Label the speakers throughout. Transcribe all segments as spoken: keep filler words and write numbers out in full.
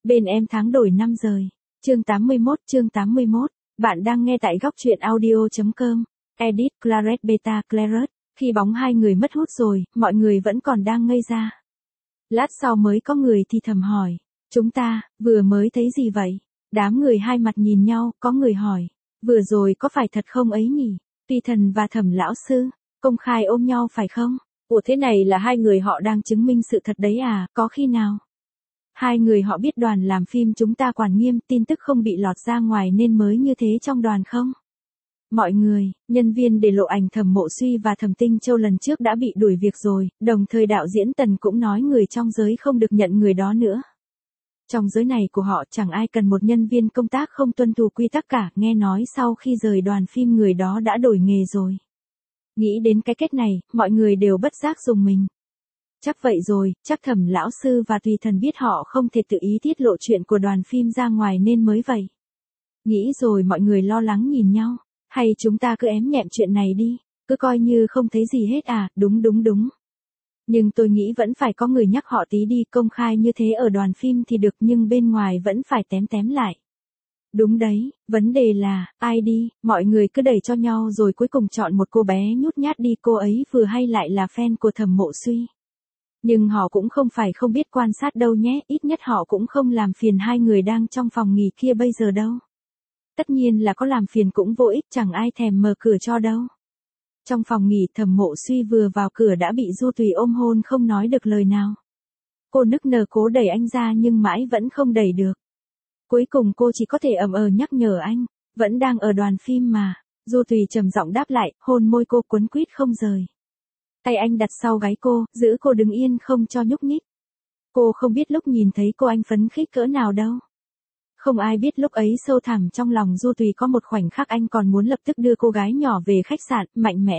Speaker 1: Bên em tháng đổi năm rời. Chương tám mươi mốt, chương tám mươi mốt. Bạn đang nghe tại góc truyện audio chấm com. Edit Claret Beta Claret. Khi bóng hai người mất hút rồi, mọi người vẫn còn đang ngây ra. Lát sau mới có người thì thầm hỏi. Chúng ta, vừa mới thấy gì vậy? Đám người hai mặt nhìn nhau, có người hỏi. Vừa rồi có phải thật không ấy nhỉ? Tùy Thần và Thẩm lão sư, công khai ôm nhau phải không? Ủa thế này là hai người họ đang chứng minh sự thật đấy à, có khi nào? Hai người họ biết đoàn làm phim chúng ta quản nghiêm, tin tức không bị lọt ra ngoài nên mới như thế trong đoàn không? Mọi người, nhân viên để lộ ảnh Thẩm Mộ Suy và Thẩm Tinh Châu lần trước đã bị đuổi việc rồi, đồng thời đạo diễn Tần cũng nói người trong giới không được nhận người đó nữa. Trong giới này của họ chẳng ai cần một nhân viên công tác không tuân thủ quy tắc cả, nghe nói sau khi rời đoàn phim người đó đã đổi nghề rồi. Nghĩ đến cái kết này, mọi người đều bất giác rùng mình. Chắc vậy rồi, chắc Thẩm lão sư và Tùy Thần biết họ không thể tự ý tiết lộ chuyện của đoàn phim ra ngoài nên mới vậy. Nghĩ rồi mọi người lo lắng nhìn nhau, hay chúng ta cứ ém nhẹm chuyện này đi, cứ coi như không thấy gì hết à, đúng đúng đúng. Nhưng tôi nghĩ vẫn phải có người nhắc họ tí đi, công khai như thế ở đoàn phim thì được nhưng bên ngoài vẫn phải tém tém lại. Đúng đấy, vấn đề là, ai đi, mọi người cứ đẩy cho nhau rồi cuối cùng chọn một cô bé nhút nhát đi, cô ấy vừa hay lại là fan của Thẩm Mộ Suy. Nhưng họ cũng không phải không biết quan sát đâu nhé, ít nhất họ cũng không làm phiền hai người đang trong phòng nghỉ kia bây giờ đâu. Tất nhiên là có làm phiền cũng vô ích, chẳng ai thèm mở cửa cho đâu. Trong phòng nghỉ Thẩm Mộ Suy vừa vào cửa đã bị Du Tùy ôm hôn không nói được lời nào. Cô nức nở cố đẩy anh ra nhưng mãi vẫn không đẩy được. Cuối cùng cô chỉ có thể ậm ờ nhắc nhở anh, vẫn đang ở đoàn phim mà. Du Tùy trầm giọng đáp lại, hôn môi cô quấn quýt không rời. Tay anh đặt sau gáy cô, giữ cô đứng yên không cho nhúc nhích. Cô không biết lúc nhìn thấy cô anh phấn khích cỡ nào đâu. Không ai biết lúc ấy sâu thẳm trong lòng Du Tùy có một khoảnh khắc anh còn muốn lập tức đưa cô gái nhỏ về khách sạn, mạnh mẽ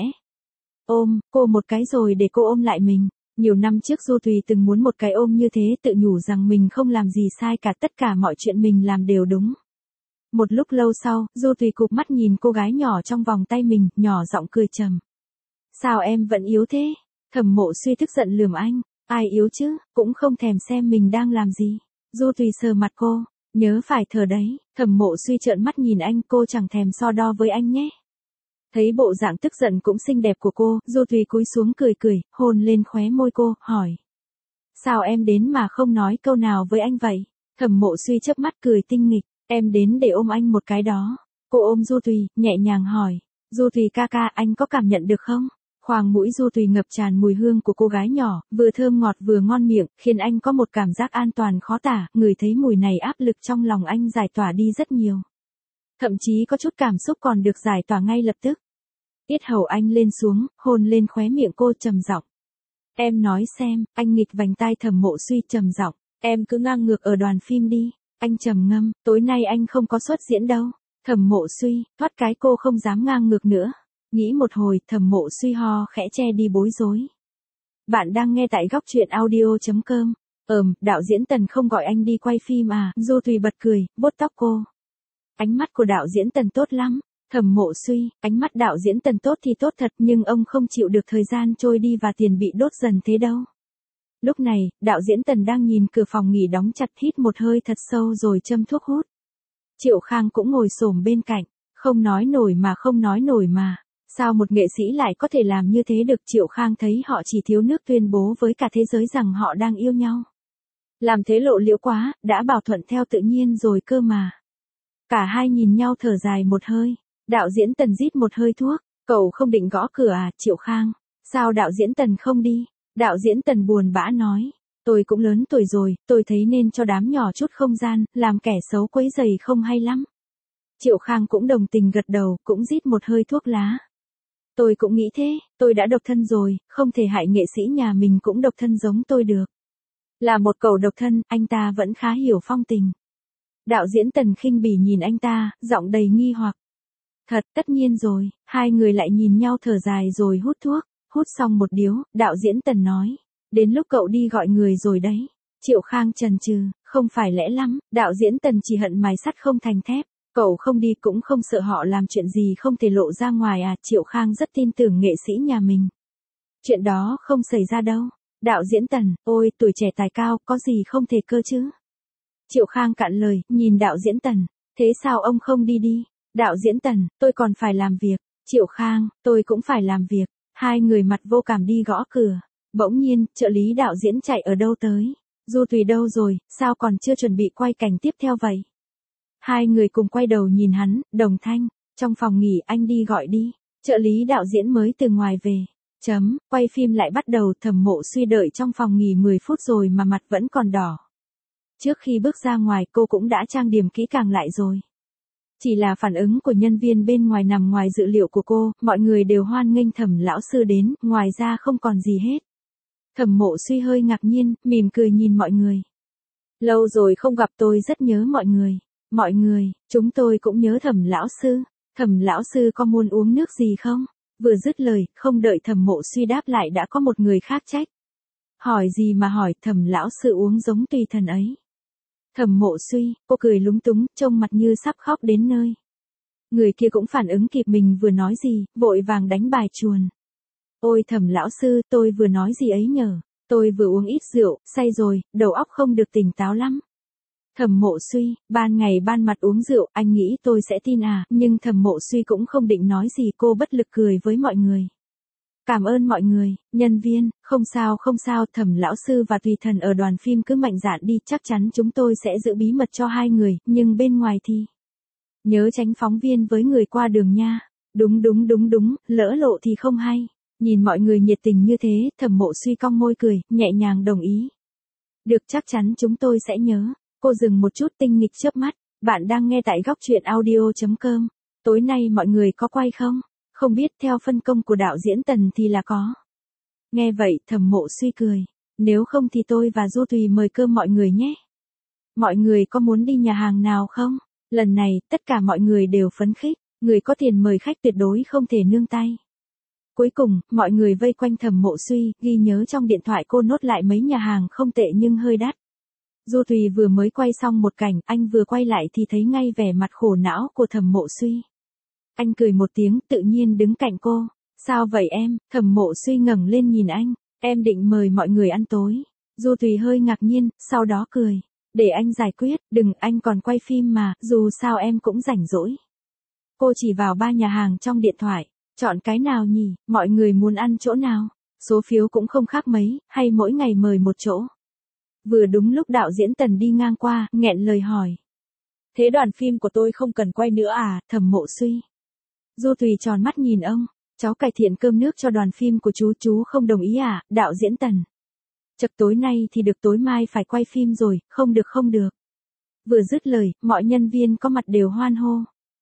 Speaker 1: ôm cô một cái rồi để cô ôm lại mình. Nhiều năm trước Du Tùy từng muốn một cái ôm như thế, tự nhủ rằng mình không làm gì sai cả, tất cả mọi chuyện mình làm đều đúng. Một lúc lâu sau, Du Tùy cụp mắt nhìn cô gái nhỏ trong vòng tay mình, nhỏ giọng cười trầm. Sao em vẫn yếu thế? Thẩm Mộ Suy tức giận lườm anh. Ai yếu chứ, cũng không thèm xem mình đang làm gì. Du Tùy sờ mặt cô. Nhớ phải thở đấy. Thẩm Mộ Suy trợn mắt nhìn anh, cô chẳng thèm so đo với anh nhé. Thấy bộ dạng tức giận cũng xinh đẹp của cô, Du Tùy cúi xuống cười cười, hôn lên khóe môi cô, hỏi. Sao em đến mà không nói câu nào với anh vậy? Thẩm Mộ Suy chớp mắt cười tinh nghịch, em đến để ôm anh một cái đó. Cô ôm Du Tùy, nhẹ nhàng hỏi. Du Tùy ca ca, anh có cảm nhận được không? Khoang mũi Du Tùy ngập tràn mùi hương của cô gái nhỏ, vừa thơm ngọt vừa ngon miệng, khiến anh có một cảm giác an toàn khó tả, ngửi thấy mùi này áp lực trong lòng anh giải tỏa đi rất nhiều. Thậm chí có chút cảm xúc còn được giải tỏa ngay lập tức. Yết hầu anh lên xuống, hôn lên khóe miệng cô trầm giọng. Em nói xem, anh nghịch vành tai Thẩm Mộ Suy trầm giọng, em cứ ngang ngược ở đoàn phim đi. Anh trầm ngâm, tối nay anh không có xuất diễn đâu. Thẩm Mộ Suy, thoát cái cô không dám ngang ngược nữa. Nghĩ một hồi, Thẩm Mộ Suy ho khẽ che đi bối rối. Bạn đang nghe tại góc truyện audio chấm com. Ừm, đạo diễn Tần không gọi anh đi quay phim à? Du Tùy bật cười, vuốt tóc cô. Ánh mắt của đạo diễn Tần tốt lắm. Thẩm Mộ Suy, ánh mắt đạo diễn Tần tốt thì tốt thật, nhưng ông không chịu được thời gian trôi đi và tiền bị đốt dần thế đâu. Lúc này, đạo diễn Tần đang nhìn cửa phòng nghỉ đóng chặt, hít một hơi thật sâu rồi châm thuốc hút. Triệu Khang cũng ngồi xổm bên cạnh, không nói nổi mà không nói nổi mà. Sao một nghệ sĩ lại có thể làm như thế được? Triệu Khang thấy họ chỉ thiếu nước tuyên bố với cả thế giới rằng họ đang yêu nhau. Làm thế lộ liễu quá, đã bảo thuận theo tự nhiên rồi cơ mà. Cả hai nhìn nhau thở dài một hơi. Đạo diễn Tần rít một hơi thuốc. Cậu không định gõ cửa à, Triệu Khang? Sao đạo diễn Tần không đi? Đạo diễn Tần buồn bã nói. Tôi cũng lớn tuổi rồi, tôi thấy nên cho đám nhỏ chút không gian, làm kẻ xấu quấy rầy không hay lắm. Triệu Khang cũng đồng tình gật đầu, cũng rít một hơi thuốc lá. Tôi cũng nghĩ thế, tôi đã độc thân rồi, không thể hại nghệ sĩ nhà mình cũng độc thân giống tôi được. Là một cậu độc thân, anh ta vẫn khá hiểu phong tình. Đạo diễn Tần khinh bỉ nhìn anh ta, giọng đầy nghi hoặc. Thật, tất nhiên rồi, hai người lại nhìn nhau thở dài rồi hút thuốc, hút xong một điếu, đạo diễn Tần nói. Đến lúc cậu đi gọi người rồi đấy. Triệu Khang chần chừ, không phải lẽ lắm, đạo diễn Tần chỉ hận mài sắt không thành thép. Cậu không đi cũng không sợ họ làm chuyện gì không thể lộ ra ngoài à? Triệu Khang rất tin tưởng nghệ sĩ nhà mình. Chuyện đó không xảy ra đâu. Đạo diễn Tần, ôi tuổi trẻ tài cao, có gì không thể cơ chứ? Triệu Khang cạn lời, nhìn đạo diễn Tần. Thế sao ông không đi đi? Đạo diễn Tần, tôi còn phải làm việc. Triệu Khang, tôi cũng phải làm việc. Hai người mặt vô cảm đi gõ cửa. Bỗng nhiên, trợ lý đạo diễn chạy ở đâu tới. Du Tùy đâu rồi, sao còn chưa chuẩn bị quay cảnh tiếp theo vậy? Hai người cùng quay đầu nhìn hắn, đồng thanh. Trong phòng nghỉ anh đi gọi đi. Trợ lý đạo diễn mới từ ngoài về. Chấm, quay phim lại bắt đầu. Thẩm Mộ Suy đợi trong phòng nghỉ mười phút rồi mà mặt vẫn còn đỏ. Trước khi bước ra ngoài cô cũng đã trang điểm kỹ càng lại rồi. Chỉ là phản ứng của nhân viên bên ngoài nằm ngoài dự liệu của cô, mọi người đều hoan nghênh Thẩm lão sư đến, ngoài ra không còn gì hết. Thẩm Mộ Suy hơi ngạc nhiên, mỉm cười nhìn mọi người. Lâu rồi không gặp tôi rất nhớ mọi người. Mọi người, chúng tôi cũng nhớ Thẩm lão sư. Thẩm lão sư có muốn uống nước gì không? Vừa dứt lời, không đợi Thẩm Mộ Suy đáp lại đã có một người khác trách. Hỏi gì mà hỏi, Thẩm lão sư uống giống tùy thần ấy. Thẩm Mộ Suy, cô cười lúng túng, trông mặt như sắp khóc đến nơi. Người kia cũng phản ứng kịp mình vừa nói gì, vội vàng đánh bài chuồn. Ôi Thẩm lão sư, tôi vừa nói gì ấy nhở? Tôi vừa uống ít rượu, say rồi, đầu óc không được tỉnh táo lắm. Thẩm Mộ Suy, ban ngày ban mặt uống rượu, anh nghĩ tôi sẽ tin à, nhưng Thẩm Mộ Suy cũng không định nói gì, cô bất lực cười với mọi người. Cảm ơn mọi người, nhân viên, không sao không sao, Thẩm lão sư và tùy thần ở đoàn phim cứ mạnh dạn đi, chắc chắn chúng tôi sẽ giữ bí mật cho hai người, nhưng bên ngoài thì... Nhớ tránh phóng viên với người qua đường nha. Đúng đúng đúng đúng, lỡ lộ thì không hay. Nhìn mọi người nhiệt tình như thế, Thẩm Mộ Suy cong môi cười, nhẹ nhàng đồng ý. Được, chắc chắn chúng tôi sẽ nhớ. Cô dừng một chút tinh nghịch chớp mắt. Bạn đang nghe tại góc truyện audio chấm com. Tối nay mọi người có quay không? Không biết, theo phân công của đạo diễn Tần thì là có. Nghe vậy, Thẩm Mộ Suy cười. Nếu không thì tôi và Du Tùy mời cơm mọi người nhé. Mọi người có muốn đi nhà hàng nào không? Lần này, tất cả mọi người đều phấn khích. Người có tiền mời khách tuyệt đối không thể nương tay. Cuối cùng, mọi người vây quanh Thẩm Mộ Suy, ghi nhớ trong điện thoại cô nốt lại mấy nhà hàng không tệ nhưng hơi đắt. Du Tùy vừa mới quay xong một cảnh, anh vừa quay lại thì thấy ngay vẻ mặt khổ não của Thẩm Mộ Suy. Anh cười một tiếng, tự nhiên đứng cạnh cô. Sao vậy em? Thẩm Mộ Suy ngẩng lên nhìn anh. Em định mời mọi người ăn tối. Du Tùy hơi ngạc nhiên, sau đó cười. Để anh giải quyết, đừng, anh còn quay phim mà, dù sao em cũng rảnh rỗi. Cô chỉ vào ba nhà hàng trong điện thoại. Chọn cái nào nhỉ, mọi người muốn ăn chỗ nào? Số phiếu cũng không khác mấy, hay mỗi ngày mời một chỗ? Vừa đúng lúc đạo diễn Tần đi ngang qua, nghẹn lời hỏi. Thế đoàn phim của tôi không cần quay nữa à? Thẩm Mộ Suy. Du Tùy tròn mắt nhìn ông. Cháu cải thiện cơm nước cho đoàn phim của chú, chú không đồng ý à? Đạo diễn Tần. Chập tối nay thì được, tối mai phải quay phim rồi, không được không được. Vừa dứt lời, mọi nhân viên có mặt đều hoan hô.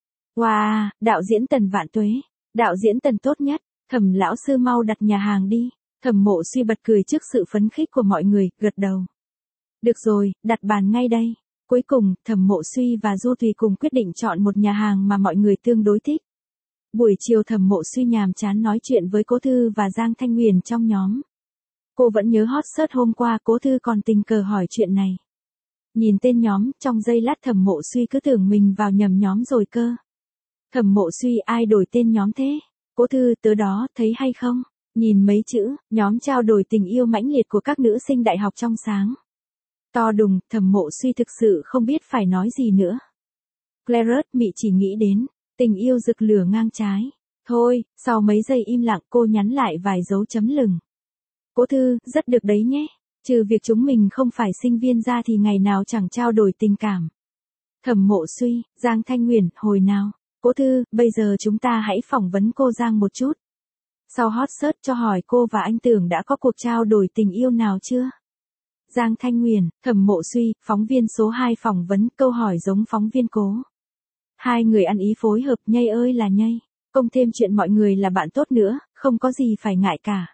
Speaker 1: Wow, đạo diễn Tần vạn tuế. Đạo diễn Tần tốt nhất, Thẩm lão sư mau đặt nhà hàng đi. Thẩm Mộ Suy bật cười trước sự phấn khích của mọi người, gật đầu. Được rồi, đặt bàn ngay đây. Cuối cùng, Thẩm Mộ Suy và Du Tùy cùng quyết định chọn một nhà hàng mà mọi người tương đối thích. Buổi chiều Thẩm Mộ Suy nhàm chán nói chuyện với Cố Thư và Giang Thanh Huyền trong nhóm. Cô vẫn nhớ hot search hôm qua, Cố Thư còn tình cờ hỏi chuyện này. Nhìn tên nhóm, trong giây lát Thẩm Mộ Suy cứ tưởng mình vào nhầm nhóm rồi cơ. Thẩm Mộ Suy, ai đổi tên nhóm thế? Cố Thư, tớ đó, thấy hay không? Nhìn mấy chữ, nhóm trao đổi tình yêu mãnh liệt của các nữ sinh đại học trong sáng. To đùng, Thẩm Mộ Suy thực sự không biết phải nói gì nữa. Claret mị chỉ nghĩ đến, tình yêu rực lửa ngang trái. Thôi, sau mấy giây im lặng cô nhắn lại vài dấu chấm lửng. Cố Thư, rất được đấy nhé. Trừ việc chúng mình không phải sinh viên ra thì ngày nào chẳng trao đổi tình cảm. Thẩm Mộ Suy, Giang Thanh Huyền, hồi nào? Cố Thư, bây giờ chúng ta hãy phỏng vấn cô Giang một chút. Sau hot search cho hỏi cô và anh Tưởng đã có cuộc trao đổi tình yêu nào chưa? Giang Thanh Huyền, Thẩm Mộ Suy, phóng viên số hai phỏng vấn, câu hỏi giống phóng viên Cố. Hai người ăn ý phối hợp, nhây ơi là nhây. Công thêm chuyện mọi người là bạn tốt nữa, không có gì phải ngại cả.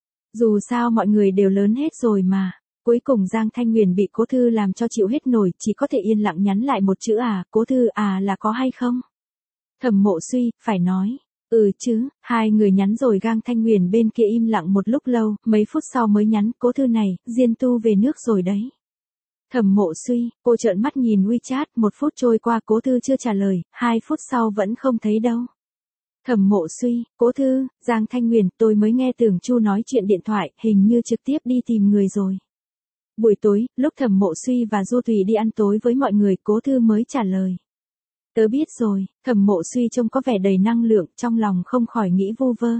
Speaker 1: Dù sao mọi người đều lớn hết rồi mà. Cuối cùng Giang Thanh Huyền bị Cố Thư làm cho chịu hết nổi, chỉ có thể yên lặng nhắn lại một chữ à, Cố Thư à là có hay không? Thẩm Mộ Suy, phải nói. Ừ chứ, hai người nhắn rồi. Giang Thanh Huyền bên kia im lặng một lúc lâu, mấy phút sau mới nhắn, Cố Thư này, Diên Tu về nước rồi đấy. Thẩm Mộ Suy, cô trợn mắt nhìn WeChat, một phút trôi qua Cố Thư chưa trả lời, hai phút sau vẫn không thấy đâu. Thẩm Mộ Suy, Cố Thư, Giang Thanh Huyền, tôi mới nghe Tưởng Chu nói chuyện điện thoại, hình như trực tiếp đi tìm người rồi. Buổi tối, lúc Thẩm Mộ Suy và Du Thùy đi ăn tối với mọi người, Cố Thư mới trả lời. Tớ biết rồi. Thẩm Mộ Suy trông có vẻ đầy năng lượng, trong lòng không khỏi nghĩ vu vơ.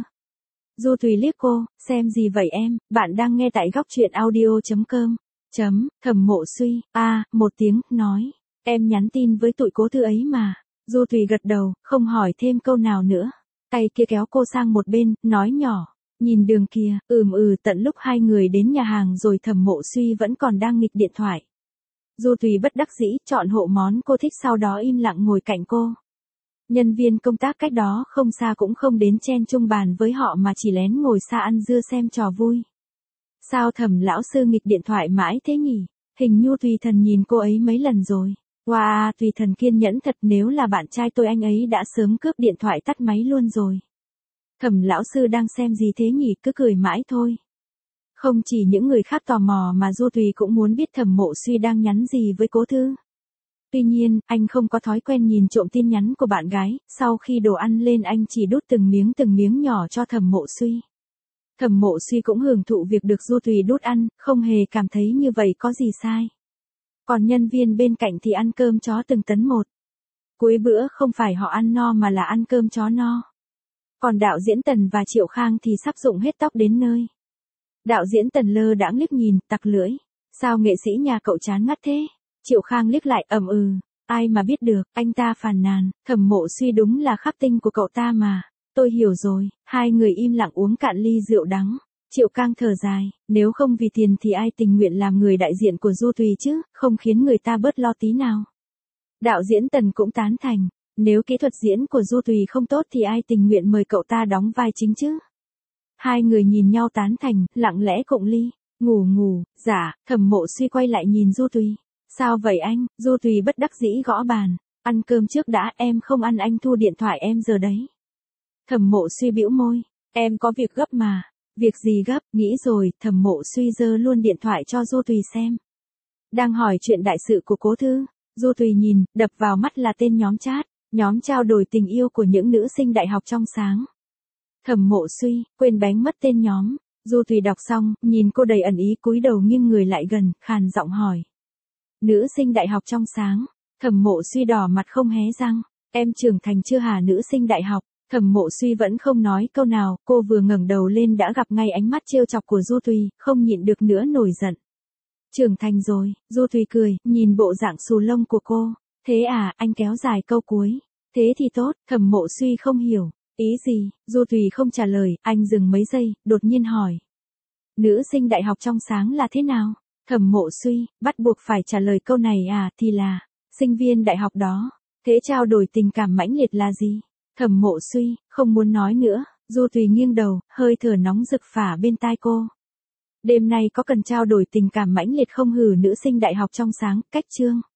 Speaker 1: Du Thùy liếc cô, xem gì vậy em, bạn đang nghe tại góc truyện audio.com. Chấm, Thẩm Mộ Suy, a à, một tiếng, nói. Em nhắn tin với tụi Cố Thư ấy mà. Du Thùy gật đầu, không hỏi thêm câu nào nữa. Tay kia kéo cô sang một bên, nói nhỏ. Nhìn đường kia, ừm ừ tận lúc hai người đến nhà hàng rồi Thẩm Mộ Suy vẫn còn đang nghịch điện thoại. Du Thùy bất đắc dĩ, chọn hộ món cô thích sau đó im lặng ngồi cạnh cô. Nhân viên công tác cách đó không xa cũng không đến chen chung bàn với họ mà chỉ lén ngồi xa ăn dưa xem trò vui. Sao Thẩm lão sư nghịch điện thoại mãi thế nhỉ? Hình như Tùy Thần nhìn cô ấy mấy lần rồi. Wow, Tùy Thần kiên nhẫn thật, nếu là bạn trai tôi anh ấy đã sớm cướp điện thoại tắt máy luôn rồi. Thẩm lão sư đang xem gì thế nhỉ, cứ cười mãi thôi. Không chỉ những người khác tò mò mà Du Thùy cũng muốn biết Thẩm Mộ Suy đang nhắn gì với Cố Thư. Tuy nhiên, anh không có thói quen nhìn trộm tin nhắn của bạn gái, sau khi đồ ăn lên anh chỉ đút từng miếng từng miếng nhỏ cho Thẩm Mộ Suy. Thẩm Mộ Suy cũng hưởng thụ việc được Du Thùy đút ăn, không hề cảm thấy như vậy có gì sai. Còn nhân viên bên cạnh thì ăn cơm chó từng tấn một. Cuối bữa không phải họ ăn no mà là ăn cơm chó no. Còn đạo diễn Tần và Triệu Khang thì sắp rụng hết tóc đến nơi. Đạo diễn Tần lơ đãng liếc nhìn, tặc lưỡi. Sao nghệ sĩ nhà cậu chán ngắt thế? Triệu Khang liếc lại, ầm ừ. Ai mà biết được, anh ta phàn nàn. Thẩm Mộ Suy đúng là khắp tinh của cậu ta mà. Tôi hiểu rồi. Hai người im lặng uống cạn ly rượu đắng. Triệu Khang thở dài. Nếu không vì tiền thì ai tình nguyện làm người đại diện của Du Thùy chứ, không khiến người ta bớt lo tí nào. Đạo diễn Tần cũng tán thành. Nếu kỹ thuật diễn của Du Thùy không tốt thì ai tình nguyện mời cậu ta đóng vai chính chứ? Hai người nhìn nhau tán thành, lặng lẽ cụng ly. Ngủ ngủ, dạ. Thẩm Mộ Suy quay lại nhìn Du Thùy. Sao vậy anh? Du Thùy bất đắc dĩ gõ bàn. Ăn cơm trước đã, em không ăn anh thu điện thoại em giờ đấy. Thẩm Mộ Suy bĩu môi. Em có việc gấp mà. Việc gì gấp? Nghĩ rồi. Thẩm Mộ Suy giơ luôn điện thoại cho Du Thùy xem. Đang hỏi chuyện đại sự của Cố Thư. Du Thùy nhìn, đập vào mắt là tên nhóm chat. Nhóm trao đổi tình yêu của những nữ sinh đại học trong sáng. Thẩm Mộ Suy, quên bánh mất tên nhóm. Du Thùy đọc xong, nhìn cô đầy ẩn ý cúi đầu nghiêng người lại gần, khàn giọng hỏi. Nữ sinh đại học trong sáng. Thẩm Mộ Suy đỏ mặt không hé răng. Em trưởng thành chưa hả nữ sinh đại học? Thẩm Mộ Suy vẫn không nói câu nào, cô vừa ngẩng đầu lên đã gặp ngay ánh mắt trêu chọc của Du Thùy, không nhịn được nữa nổi giận. Trưởng thành rồi, Du Thùy cười, nhìn bộ dạng xù lông của cô. Thế à, anh kéo dài câu cuối. Thế thì tốt, Thẩm Mộ Suy không hiểu. Ý gì? Du Thùy không trả lời, anh dừng mấy giây, đột nhiên hỏi. Nữ sinh đại học trong sáng là thế nào? Thẩm Mộ Suy, bắt buộc phải trả lời câu này à, thì là, sinh viên đại học đó. Thế trao đổi tình cảm mãnh liệt là gì? Thẩm Mộ Suy, không muốn nói nữa. Du Thùy nghiêng đầu, hơi thở nóng rực phả bên tai cô. Đêm nay có cần trao đổi tình cảm mãnh liệt không hử nữ sinh đại học trong sáng, cách chương.